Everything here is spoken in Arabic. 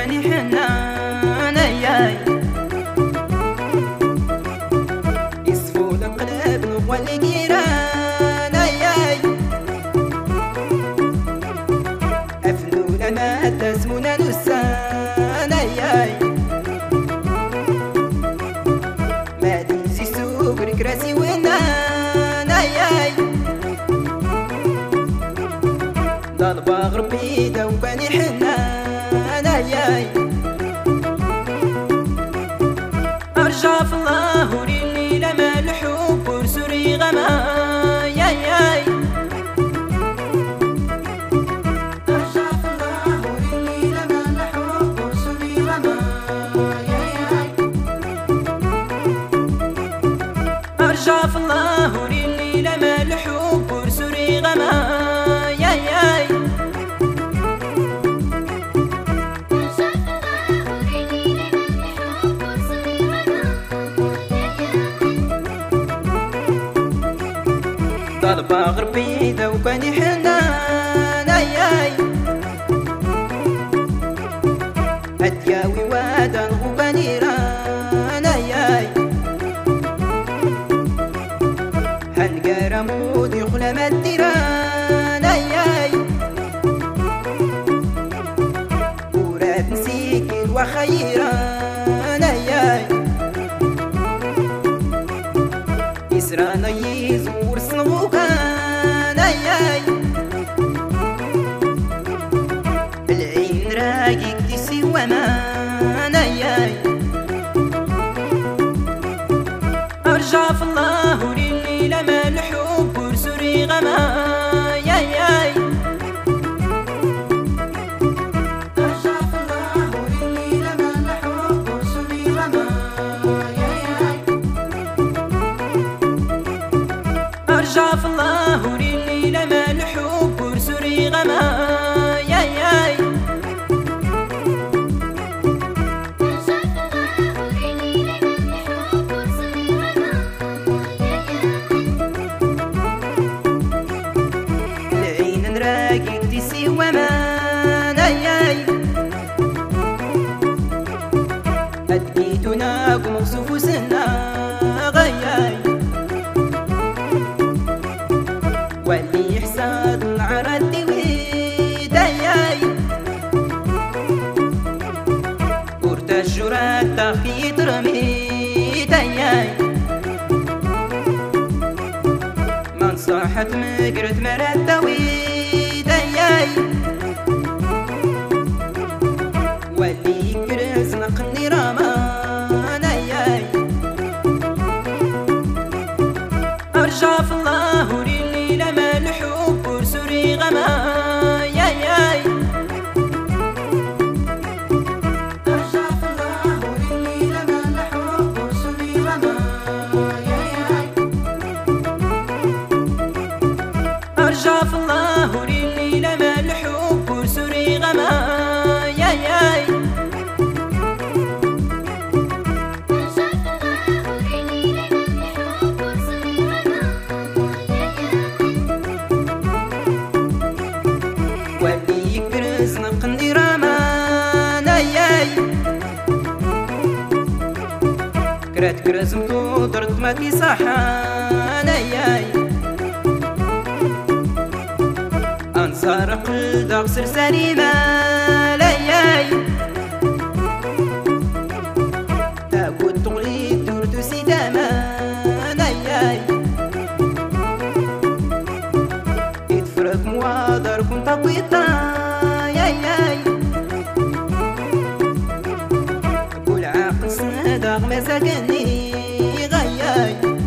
واني حنان اياي يصفو القلب نغوالي جيران اياي افنو لنا تسمونا نسان اياي ما ديزي سوق ركراسي ونان اياي ضربة غربي دوباني حنان اياي ارجع في الله وريني لما الحب ورسوري غماي اياي ارجع في الله وريني لما الحب ورسوري غماي اياي ارجع في الله وريني لما الحب ورسوري غماي اياي ضربة غربي دوباني حنان اياي هدياوي وادا الغباني ران اياي هنقار مودي خلام الديران اياي وراد نسيكي وخيران اياي يسرانا يزور صنوكان اياي العين راقي كديسي وامان اياي ارجع في الله وريني لما الحب ورسوري غماي اياي ارجع في الله وريني لما الحب ورسوري غماي اياي ارجع في الله وريني لما الحب ورسوري غماي اياي العين نراقي كديسي وامان اياي ادقيتو ناقو مغصوف وسنا غياي واللي يحسد العرض ويد اياي ورتا الجرات تاخي ترميد اياي من صاحت مقرت مرات دويد اياي واللي يكرز نقني رامان اياي ارجع في الله وريني لما الحب ورسوري غماي اياي ارجع في الله وريني لما الحب ورسوري غماي اياي ارجع في الله وريني لما الحب ورسوري غماي اياي واللي يكرز نقني رامان اياي كرات كرز مطودرت ما في صحان اياي انصار قلد اغسر سليمة اياي تاكل تغلي دورتو سيدامان اياي يتفرق موادر كنت طويطة اياي قول عاقل صدق ما سكني غياي